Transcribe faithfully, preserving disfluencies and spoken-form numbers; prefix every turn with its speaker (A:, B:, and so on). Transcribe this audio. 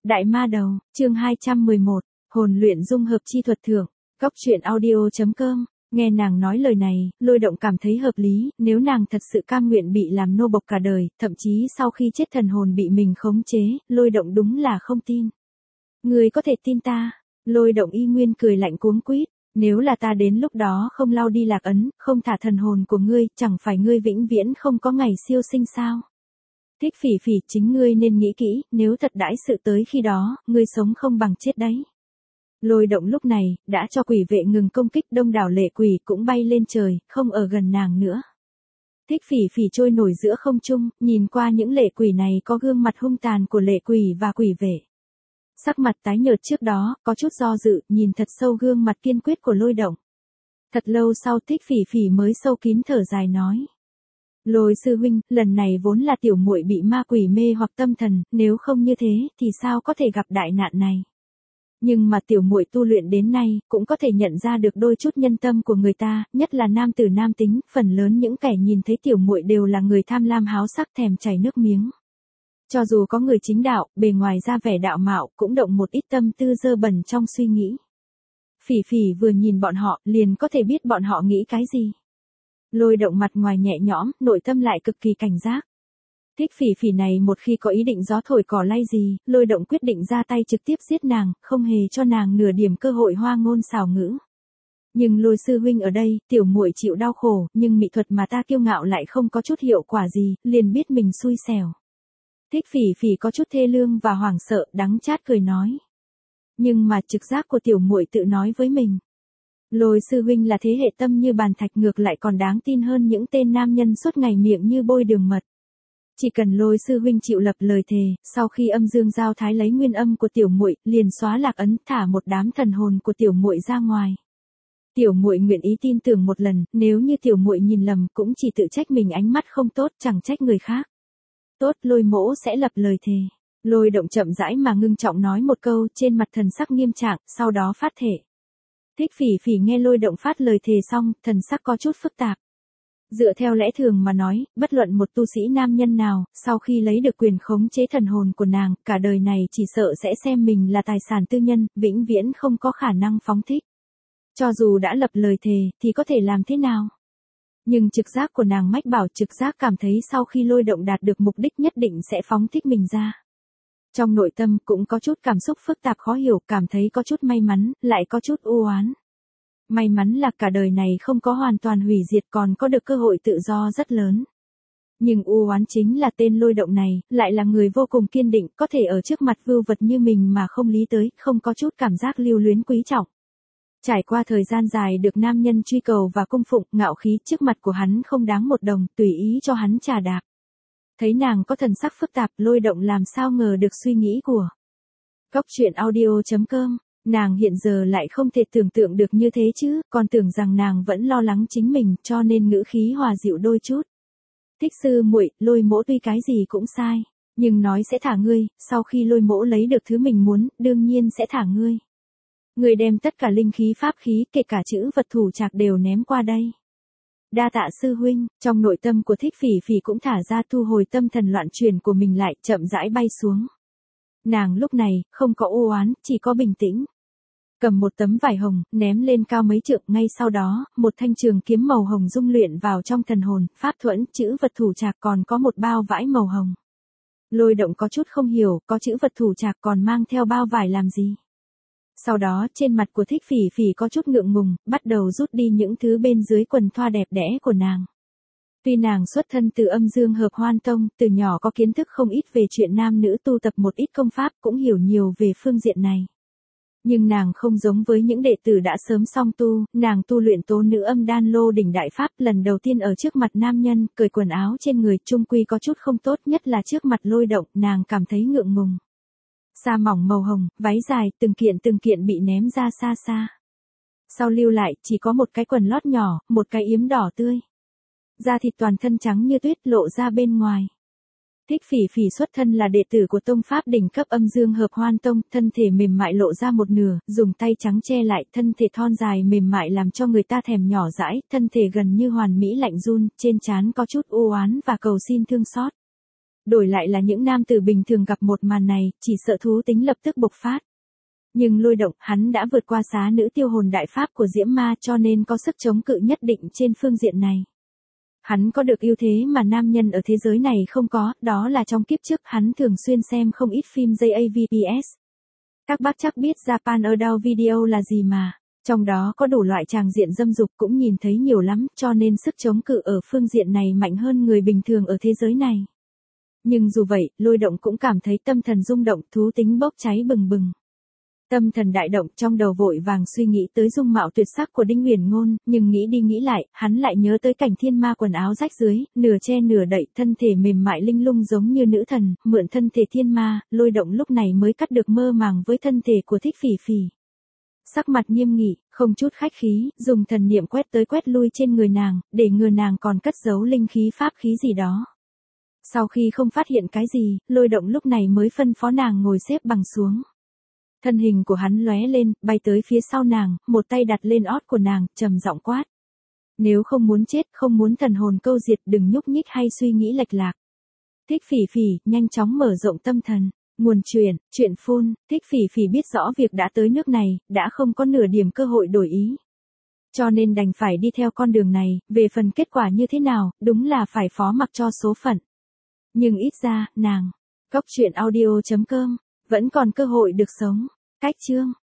A: Đại ma đầu, chương hai trăm mười một, hồn luyện dung hợp chi thuật thưởng, góc truyện audio chấm com. Nghe nàng nói lời này, Lôi Động cảm thấy hợp lý, nếu nàng thật sự cam nguyện bị làm nô bộc cả đời, thậm chí sau khi chết thần hồn bị mình khống chế, Lôi Động đúng là không tin. Ngươi có thể tin ta? Lôi Động y nguyên cười lạnh cuống quýt, nếu là ta đến lúc đó không lau đi lạc ấn, không thả thần hồn của ngươi, chẳng phải ngươi vĩnh viễn không có ngày siêu sinh sao? Thích Phỉ Phỉ, chính ngươi nên nghĩ kỹ, nếu thật đãi sự tới khi đó, ngươi sống không bằng chết đấy. Lôi Động lúc này, đã cho quỷ vệ ngừng công kích, đông đảo lệ quỷ cũng bay lên trời, không ở gần nàng nữa. Thích Phỉ Phỉ trôi nổi giữa không trung, nhìn qua những lệ quỷ này có gương mặt hung tàn của lệ quỷ và quỷ vệ. Sắc mặt tái nhợt trước đó, có chút do dự, nhìn thật sâu gương mặt kiên quyết của Lôi Động. Thật lâu sau Thích Phỉ Phỉ mới sâu kín thở dài nói. Lôi sư huynh, lần này vốn là tiểu muội bị ma quỷ mê hoặc tâm thần, nếu không như thế, thì sao có thể gặp đại nạn này. Nhưng mà tiểu muội tu luyện đến nay, cũng có thể nhận ra được đôi chút nhân tâm của người ta, nhất là nam tử nam tính, phần lớn những kẻ nhìn thấy tiểu muội đều là người tham lam háo sắc thèm chảy nước miếng. Cho dù có người chính đạo, bề ngoài ra vẻ đạo mạo, cũng động một ít tâm tư dơ bẩn trong suy nghĩ. Phỉ Phỉ vừa nhìn bọn họ, liền có thể biết bọn họ nghĩ cái gì. Lôi Động mặt ngoài nhẹ nhõm, nội tâm lại cực kỳ cảnh giác. Thích Phỉ Phỉ này một khi có ý định gió thổi cỏ lay gì, Lôi Động quyết định ra tay trực tiếp giết nàng, không hề cho nàng nửa điểm cơ hội hoa ngôn xảo ngữ. Nhưng Lôi sư huynh ở đây, tiểu muội chịu đau khổ, nhưng mỹ thuật mà ta kiêu ngạo lại không có chút hiệu quả gì, liền biết mình xui xẻo. Thích Phỉ Phỉ có chút thê lương và hoảng sợ, đắng chát cười nói. Nhưng mà trực giác của tiểu muội tự nói với mình. Lôi sư huynh là thế hệ tâm như bàn thạch, ngược lại còn đáng tin hơn những tên nam nhân suốt ngày miệng như bôi đường mật. Chỉ cần Lôi sư huynh chịu lập lời thề, sau khi âm dương giao thái lấy nguyên âm của tiểu muội, liền xóa lạc ấn, thả một đám thần hồn của tiểu muội ra ngoài. Tiểu muội nguyện ý tin tưởng một lần, nếu như tiểu muội nhìn lầm, cũng chỉ tự trách mình ánh mắt không tốt, chẳng trách người khác. Tốt, Lôi mỗ sẽ lập lời thề. Lôi Động chậm rãi mà ngưng trọng nói một câu, trên mặt thần sắc nghiêm trạng, sau đó phát thể. Thích Phỉ Phỉ nghe Lôi Động phát lời thề xong, thần sắc có chút phức tạp. Dựa theo lẽ thường mà nói, bất luận một tu sĩ nam nhân nào, sau khi lấy được quyền khống chế thần hồn của nàng, cả đời này chỉ sợ sẽ xem mình là tài sản tư nhân, vĩnh viễn không có khả năng phóng thích. Cho dù đã lập lời thề, thì có thể làm thế nào? Nhưng trực giác của nàng mách bảo, trực giác cảm thấy sau khi Lôi Động đạt được mục đích nhất định sẽ phóng thích mình ra. Trong nội tâm cũng có chút cảm xúc phức tạp khó hiểu, cảm thấy có chút may mắn, lại có chút u oán. May mắn là cả đời này không có hoàn toàn hủy diệt, còn có được cơ hội tự do rất lớn. Nhưng u oán chính là tên Lôi Động này, lại là người vô cùng kiên định, có thể ở trước mặt vưu vật như mình mà không lý tới, không có chút cảm giác lưu luyến quý trọng. Trải qua thời gian dài được nam nhân truy cầu và cung phụng, ngạo khí trước mặt của hắn không đáng một đồng, tùy ý cho hắn trà đạp. Thấy nàng có thần sắc phức tạp, Lôi Động làm sao ngờ được suy nghĩ của. Góc truyện audio chấm com. Nàng hiện giờ lại không thể tưởng tượng được như thế chứ, còn tưởng rằng nàng vẫn lo lắng chính mình, cho nên ngữ khí hòa dịu đôi chút. Thích sư muội, Lôi mỗ tuy cái gì cũng sai, nhưng nói sẽ thả ngươi, sau khi Lôi mỗ lấy được thứ mình muốn, đương nhiên sẽ thả ngươi. Ngươi đem tất cả linh khí pháp khí, kể cả chữ vật thủ trạc đều ném qua đây. Đa tạ sư huynh, trong nội tâm của Thích Phỉ Phỉ cũng thả ra, thu hồi tâm thần loạn truyền của mình lại, chậm rãi bay xuống. Nàng lúc này, không có u oán, chỉ có bình tĩnh. Cầm một tấm vải hồng, ném lên cao mấy trượng, ngay sau đó, một thanh trường kiếm màu hồng dung luyện vào trong thần hồn, pháp thuẫn, chữ vật thủ trạc, còn có một bao vải màu hồng. Lôi Động có chút không hiểu, có chữ vật thủ trạc còn mang theo bao vải làm gì. Sau đó, trên mặt của Thích Phỉ Phỉ có chút ngượng ngùng, bắt đầu rút đi những thứ bên dưới quần thoa đẹp đẽ của nàng. Tuy nàng xuất thân từ âm dương hợp hoan tông, từ nhỏ có kiến thức không ít về chuyện nam nữ tu tập một ít công pháp, cũng hiểu nhiều về phương diện này. Nhưng nàng không giống với những đệ tử đã sớm song tu, nàng tu luyện tố nữ âm đan lô đỉnh đại pháp, lần đầu tiên ở trước mặt nam nhân, cởi quần áo trên người, chung quy có chút không tốt, nhất là trước mặt Lôi Động, nàng cảm thấy ngượng ngùng. Sa mỏng màu hồng, váy dài, từng kiện từng kiện bị ném ra xa xa. Sau lưu lại, chỉ có một cái quần lót nhỏ, một cái yếm đỏ tươi. Da thịt toàn thân trắng như tuyết lộ ra bên ngoài. Thích Phỉ Phỉ xuất thân là đệ tử của tông pháp đỉnh cấp âm dương hợp hoan tông, thân thể mềm mại lộ ra một nửa, dùng tay trắng che lại, thân thể thon dài mềm mại làm cho người ta thèm nhỏ dãi, thân thể gần như hoàn mỹ lạnh run, trên trán có chút u oán và cầu xin thương xót. Đổi lại là những nam tử bình thường gặp một màn này, chỉ sợ thú tính lập tức bộc phát. Nhưng Lôi Động, hắn đã vượt qua xá nữ tiêu hồn đại pháp của Diễm Ma cho nên có sức chống cự nhất định trên phương diện này. Hắn có được ưu thế mà nam nhân ở thế giới này không có, đó là trong kiếp trước hắn thường xuyên xem không ít phim gi a vê pê ét. Các bác chắc biết Japan Adult Video là gì mà. Trong đó có đủ loại tràng diện dâm dục cũng nhìn thấy nhiều lắm, cho nên sức chống cự ở phương diện này mạnh hơn người bình thường ở thế giới này. Nhưng dù vậy, Lôi Động cũng cảm thấy tâm thần rung động, thú tính bốc cháy bừng bừng. Tâm thần đại động, trong đầu vội vàng suy nghĩ tới dung mạo tuyệt sắc của Đinh Uyển Ngôn, nhưng nghĩ đi nghĩ lại, hắn lại nhớ tới cảnh thiên ma quần áo rách dưới, nửa che nửa đậy, thân thể mềm mại linh lung giống như nữ thần, mượn thân thể thiên ma, Lôi Động lúc này mới cắt được mơ màng với thân thể của Thích Phỉ Phỉ. Sắc mặt nghiêm nghị, không chút khách khí, dùng thần niệm quét tới quét lui trên người nàng, để ngừa nàng còn cất giấu linh khí pháp khí gì đó. Sau khi không phát hiện cái gì, Lôi Động lúc này mới phân phó nàng ngồi xếp bằng xuống. Thân hình của hắn lóe lên, bay tới phía sau nàng, một tay đặt lên ót của nàng, trầm giọng quát. Nếu không muốn chết, không muốn thần hồn câu diệt, đừng nhúc nhích hay suy nghĩ lệch lạc. Thích Phỉ Phỉ, nhanh chóng mở rộng tâm thần. Nguồn truyền, chuyện phun, Thích Phỉ Phỉ biết rõ việc đã tới nước này, đã không có nửa điểm cơ hội đổi ý. Cho nên đành phải đi theo con đường này, về phần kết quả như thế nào, đúng là phải phó mặc cho số phận. Nhưng ít ra, nàng, cốc truyện audio chấm com, vẫn còn cơ hội được sống. Cách chương